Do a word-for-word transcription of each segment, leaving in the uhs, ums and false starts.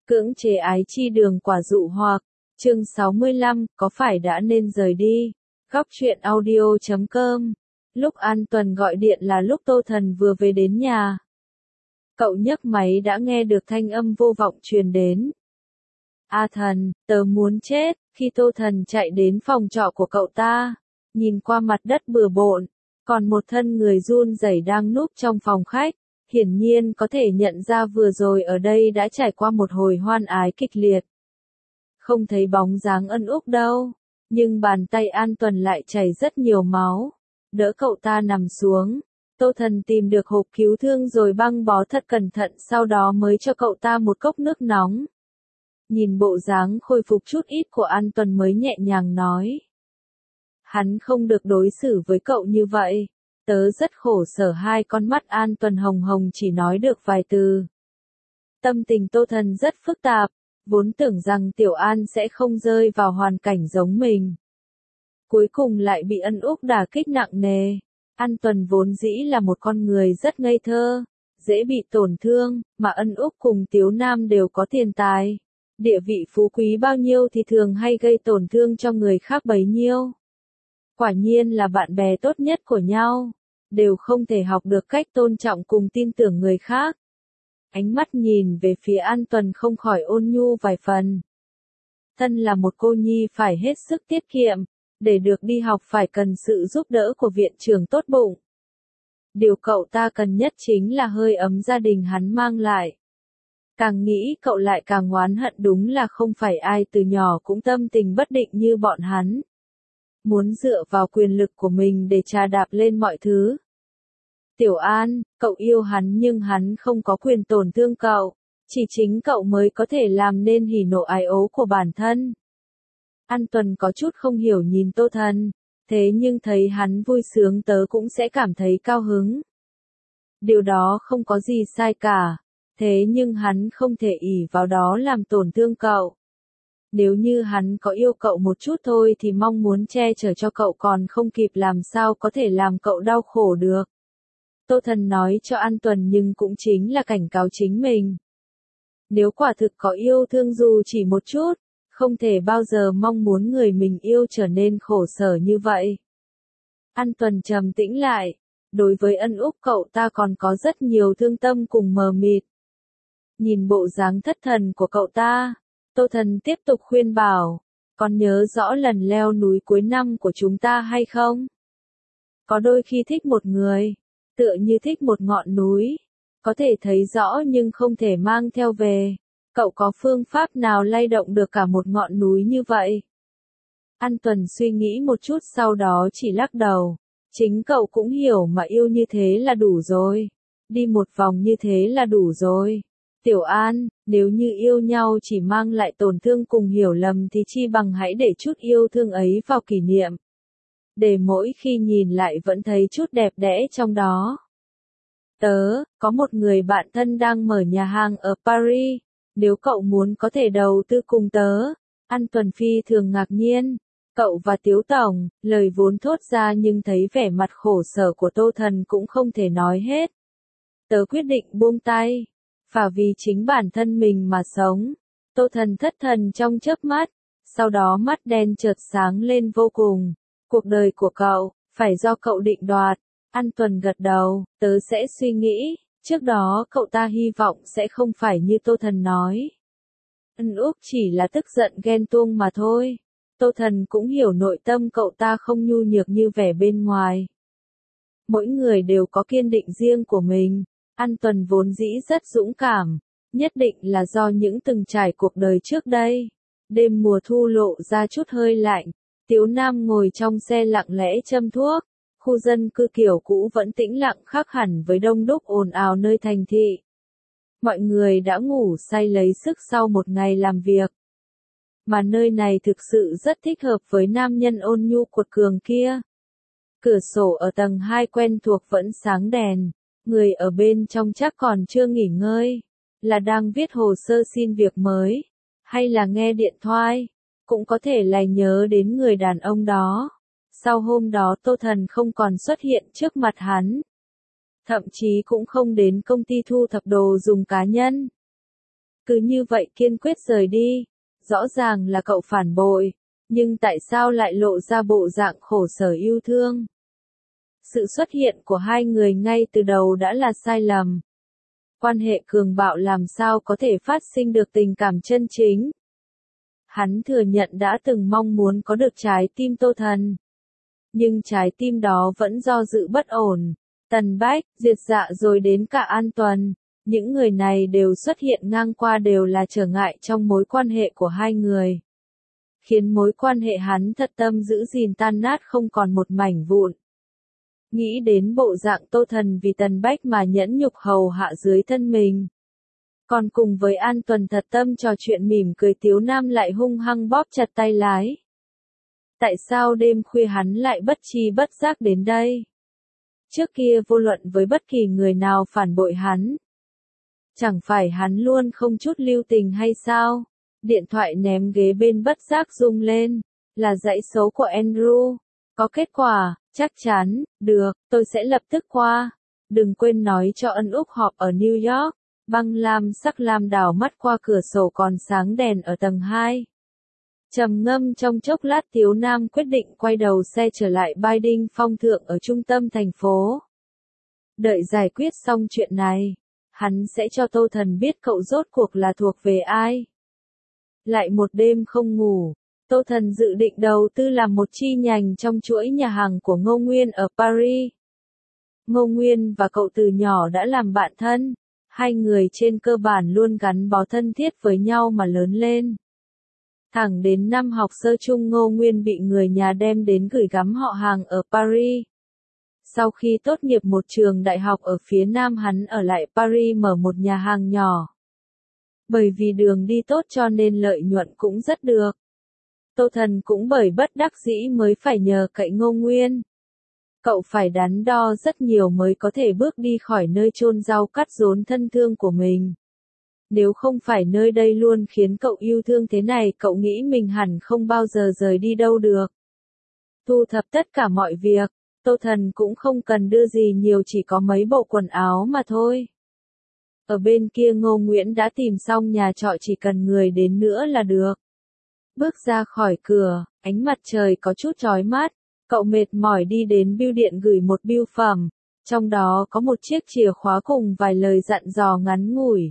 Cưỡng chế ái chi đường quả dụ hoặc, chương sáu mươi lăm, có phải đã nên rời đi? Góc truyện audio chấm com. Lúc An Tuần gọi điện là lúc Tô Thần vừa về đến nhà. Cậu nhấc máy đã nghe được thanh âm vô vọng truyền đến. A Thần, tớ muốn chết. Khi Tô Thần chạy đến phòng trọ của cậu ta, nhìn qua mặt đất bừa bộn, còn một thân người run rẩy đang núp trong phòng khách, hiển nhiên có thể nhận ra vừa rồi ở đây đã trải qua một hồi hoan ái kịch liệt. Không thấy bóng dáng Ân Úc đâu, nhưng bàn tay An Tuần lại chảy rất nhiều máu. Đỡ cậu ta nằm xuống, Tô Thần tìm được hộp cứu thương rồi băng bó thật cẩn thận, sau đó mới cho cậu ta một cốc nước nóng. Nhìn bộ dáng khôi phục chút ít của An Tuần mới nhẹ nhàng nói. Hắn không được đối xử với cậu như vậy. Tớ rất khổ sở. Hai con mắt An Tuần hồng hồng chỉ nói được vài từ. Tâm tình Tô Thần rất phức tạp, vốn tưởng rằng Tiểu An sẽ không rơi vào hoàn cảnh giống mình. Cuối cùng lại bị Ân Úc đả kích nặng nề. An Tuần vốn dĩ là một con người rất ngây thơ, dễ bị tổn thương, mà Ân Úc cùng Tiếu Nam đều có tiền tài. Địa vị phú quý bao nhiêu thì thường hay gây tổn thương cho người khác bấy nhiêu. Quả nhiên là bạn bè tốt nhất của nhau, đều không thể học được cách tôn trọng cùng tin tưởng người khác. Ánh mắt nhìn về phía An Tuần không khỏi ôn nhu vài phần. Thân là một cô nhi phải hết sức tiết kiệm, để được đi học phải cần sự giúp đỡ của viện trưởng tốt bụng. Điều cậu ta cần nhất chính là hơi ấm gia đình hắn mang lại. Càng nghĩ cậu lại càng oán hận, đúng là không phải ai từ nhỏ cũng tâm tình bất định như bọn hắn. Muốn dựa vào quyền lực của mình để trà đạp lên mọi thứ. Tiểu An, cậu yêu hắn nhưng hắn không có quyền tổn thương cậu, chỉ chính cậu mới có thể làm nên hỉ nộ ái ố của bản thân. An Tuần có chút không hiểu nhìn Tô Thần, thế nhưng thấy hắn vui sướng tớ cũng sẽ cảm thấy cao hứng. Điều đó không có gì sai cả, thế nhưng hắn không thể ỷ vào đó làm tổn thương cậu. Nếu như hắn có yêu cậu một chút thôi thì mong muốn che chở cho cậu còn không kịp, làm sao có thể làm cậu đau khổ được. Tô Thần nói cho An Tuần nhưng cũng chính là cảnh cáo chính mình. Nếu quả thực có yêu thương dù chỉ một chút, không thể bao giờ mong muốn người mình yêu trở nên khổ sở như vậy. An Tuần trầm tĩnh lại, đối với Ân Úc cậu ta còn có rất nhiều thương tâm cùng mờ mịt. Nhìn bộ dáng thất thần của cậu ta, Tô Thần tiếp tục khuyên bảo, còn nhớ rõ lần leo núi cuối năm của chúng ta hay không? Có đôi khi thích một người, tựa như thích một ngọn núi, có thể thấy rõ nhưng không thể mang theo về. Cậu có phương pháp nào lay động được cả một ngọn núi như vậy? An Tuần suy nghĩ một chút sau đó chỉ lắc đầu. Chính cậu cũng hiểu mà, yêu như thế là đủ rồi. Đi một vòng như thế là đủ rồi. Tiểu An, nếu như yêu nhau chỉ mang lại tổn thương cùng hiểu lầm thì chi bằng hãy để chút yêu thương ấy vào kỷ niệm. Để mỗi khi nhìn lại vẫn thấy chút đẹp đẽ trong đó. Tớ, có một người bạn thân đang mở nhà hàng ở Paris. Nếu cậu muốn có thể đầu tư cùng tớ. An Tuần phi thường ngạc nhiên. Cậu và Tiếu Tổng, lời vốn thốt ra nhưng thấy vẻ mặt khổ sở của Tô Thần cũng không thể nói hết. Tớ quyết định buông tay. Và vì chính bản thân mình mà sống. Tô Thần thất thần trong chớp mắt. Sau đó mắt đen chợt sáng lên vô cùng. Cuộc đời của cậu, phải do cậu định đoạt. An Tuần gật đầu, tớ sẽ suy nghĩ. Trước đó cậu ta hy vọng sẽ không phải như Tô Thần nói. Ân Úc chỉ là tức giận ghen tuông mà thôi. Tô Thần cũng hiểu nội tâm cậu ta không nhu nhược như vẻ bên ngoài. Mỗi người đều có kiên định riêng của mình. An Tuần vốn dĩ rất dũng cảm. Nhất định là do những từng trải cuộc đời trước đây. Đêm mùa thu lộ ra chút hơi lạnh. Tiếu Nam ngồi trong xe lặng lẽ châm thuốc. Khu dân cư kiểu cũ vẫn tĩnh lặng khác hẳn với đông đúc ồn ào nơi thành thị. Mọi người đã ngủ say lấy sức sau một ngày làm việc. Mà nơi này thực sự rất thích hợp với nam nhân ôn nhu cuột cường kia. Cửa sổ ở tầng hai quen thuộc vẫn sáng đèn. Người ở bên trong chắc còn chưa nghỉ ngơi. Là đang viết hồ sơ xin việc mới. Hay là nghe điện thoại. Cũng có thể là nhớ đến người đàn ông đó. Sau hôm đó Tô Thần không còn xuất hiện trước mặt hắn. Thậm chí cũng không đến công ty thu thập đồ dùng cá nhân. cứ như vậy kiên quyết rời đi. Rõ ràng là cậu phản bội, nhưng tại sao lại lộ ra bộ dạng khổ sở yêu thương? Sự xuất hiện của hai người ngay từ đầu đã là sai lầm. Quan hệ cường bạo làm sao có thể phát sinh được tình cảm chân chính? Hắn thừa nhận đã từng mong muốn có được trái tim Tô Thần. Nhưng trái tim đó vẫn do dự bất ổn. Tần Bách, Diệt Dạ rồi đến cả An Tuần. Những người này đều xuất hiện ngang qua đều là trở ngại trong mối quan hệ của hai người. Khiến mối quan hệ hắn thật tâm giữ gìn tan nát không còn một mảnh vụn. Nghĩ đến bộ dạng Tô Thần vì Tần Bách mà nhẫn nhục hầu hạ dưới thân mình. Còn cùng với An Tuần thật tâm trò chuyện mỉm cười Tiếu Nam lại hung hăng bóp chặt tay lái. Tại sao đêm khuya hắn lại bất tri bất giác đến đây? Trước kia vô luận với bất kỳ người nào phản bội hắn. Chẳng phải hắn luôn không chút lưu tình hay sao? Điện thoại ném ghế bên bất giác rung lên. Là dãy số của Andrew. Có kết quả, chắc chắn, được, tôi sẽ lập tức qua. Đừng quên nói cho ân Úc họp ở New York. Băng lam sắc lam đảo mắt qua cửa sổ còn sáng đèn ở tầng hai. Trầm ngâm trong chốc lát Tiếu Nam quyết định quay đầu xe trở lại Biding Phong Thượng ở trung tâm thành phố. Đợi giải quyết xong chuyện này, hắn sẽ cho Tô Thần biết cậu rốt cuộc là thuộc về ai. Lại một đêm không ngủ, Tô Thần dự định đầu tư làm một chi nhánh trong chuỗi nhà hàng của Ngô Nguyên ở Paris. Ngô Nguyên và cậu từ nhỏ đã làm bạn thân, hai người trên cơ bản luôn gắn bó thân thiết với nhau mà lớn lên. Thẳng đến năm học sơ chung Ngô Nguyên bị người nhà đem đến gửi gắm họ hàng ở Paris. Sau khi tốt nghiệp một trường đại học ở phía Nam hắn ở lại Paris mở một nhà hàng nhỏ. Bởi vì đường đi tốt cho nên lợi nhuận cũng rất được. Tô Thần cũng bởi bất đắc dĩ mới phải nhờ cậy Ngô Nguyên. Cậu phải đắn đo rất nhiều mới có thể bước đi khỏi nơi chôn rau cắt rốn thân thương của mình. Nếu không phải nơi đây luôn khiến cậu yêu thương thế này cậu nghĩ mình hẳn không bao giờ rời đi đâu được. Thu thập tất cả mọi việc, Tô Thần cũng không cần đưa gì nhiều chỉ có mấy bộ quần áo mà thôi. Ở bên kia Ngô Nguyễn đã tìm xong nhà trọ chỉ cần người đến nữa là được. Bước ra khỏi cửa, ánh mặt trời có chút chói mắt, cậu mệt mỏi đi đến bưu điện gửi một bưu phẩm, trong đó có một chiếc chìa khóa cùng vài lời dặn dò ngắn ngủi.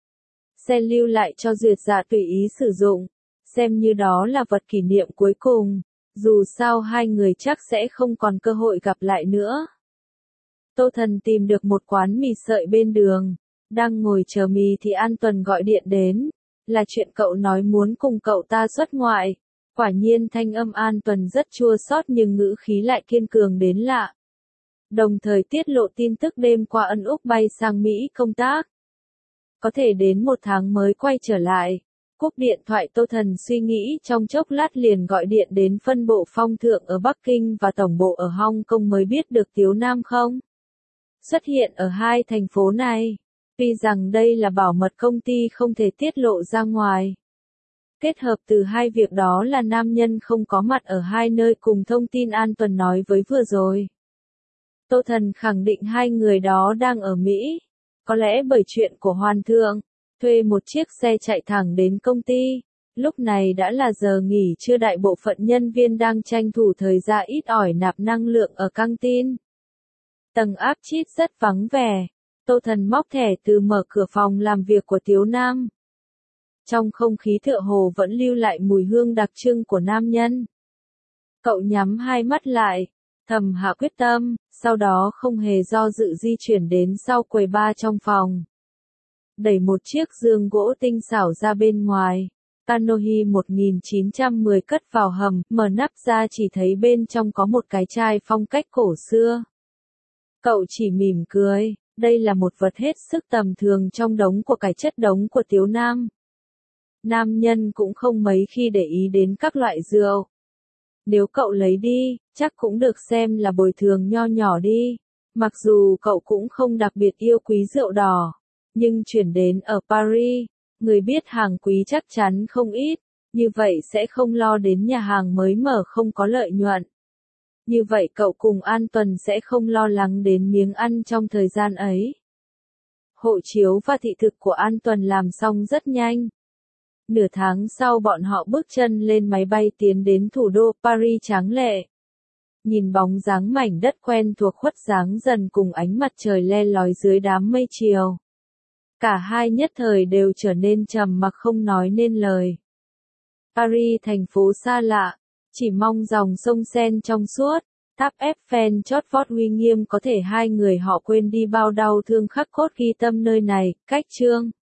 Xe lưu lại cho Duyệt Dạ tùy ý sử dụng, xem như đó là vật kỷ niệm cuối cùng, dù sao hai người chắc sẽ không còn cơ hội gặp lại nữa. Tô Thần tìm được một quán mì sợi bên đường, đang ngồi chờ mì thì An Tuần gọi điện đến, là chuyện cậu nói muốn cùng cậu ta xuất ngoại. Quả nhiên thanh âm An Tuần rất chua xót nhưng ngữ khí lại kiên cường đến lạ. Đồng thời tiết lộ tin tức đêm qua ân Úc bay sang Mỹ công tác. Có thể đến một tháng mới quay trở lại. Cúp điện thoại Tô Thần suy nghĩ trong chốc lát liền gọi điện đến phân bộ Phong Thượng ở Bắc Kinh và tổng bộ ở Hong Kong mới biết được Tiếu Nam không xuất hiện ở hai thành phố này. Tuy rằng đây là bảo mật công ty không thể tiết lộ ra ngoài. Kết hợp từ hai việc đó là nam nhân không có mặt ở hai nơi cùng thông tin An Tuần nói với vừa rồi. Tô Thần khẳng định hai người đó đang ở Mỹ. Có lẽ bởi chuyện của Hoàn Thượng, thuê một chiếc xe chạy thẳng đến công ty. Lúc này đã là giờ nghỉ trưa đại bộ phận nhân viên đang tranh thủ thời gian ít ỏi nạp năng lượng ở căng tin. Tầng áp chít rất vắng vẻ. Tô Thần móc thẻ từ mở cửa phòng làm việc của Tiếu Nam. Trong không khí tựa hồ vẫn lưu lại mùi hương đặc trưng của nam nhân. Cậu nhắm hai mắt lại, thầm hạ quyết tâm, sau đó không hề do dự di chuyển đến sau quầy bar trong phòng. Đẩy một chiếc giường gỗ tinh xảo ra bên ngoài. Kanohi một nghìn chín trăm mười cất vào hầm, mở nắp ra chỉ thấy bên trong có một cái chai phong cách cổ xưa. Cậu chỉ mỉm cười, đây là một vật hết sức tầm thường trong đống của cải chất đống của Tiếu Nam. Nam nhân cũng không mấy khi để ý đến các loại rượu. Nếu cậu lấy đi, chắc cũng được xem là bồi thường nho nhỏ đi. Mặc dù cậu cũng không đặc biệt yêu quý rượu đỏ, nhưng chuyển đến ở Paris, người biết hàng quý chắc chắn không ít, như vậy sẽ không lo đến nhà hàng mới mở không có lợi nhuận. Như vậy cậu cùng An Tuần sẽ không lo lắng đến miếng ăn trong thời gian ấy. Hộ chiếu và thị thực của An Tuần làm xong rất nhanh. Nửa tháng sau bọn họ bước chân lên máy bay tiến đến thủ đô Paris tráng lệ. Nhìn bóng dáng mảnh đất quen thuộc khuất dáng dần cùng ánh mặt trời le lói dưới đám mây chiều. Cả hai nhất thời đều trở nên trầm mặc không nói nên lời. Paris thành phố xa lạ, chỉ mong dòng sông Seine trong suốt, tháp Eiffel chót vót uy nghiêm có thể hai người họ quên đi bao đau thương khắc cốt ghi tâm nơi này, cách chương.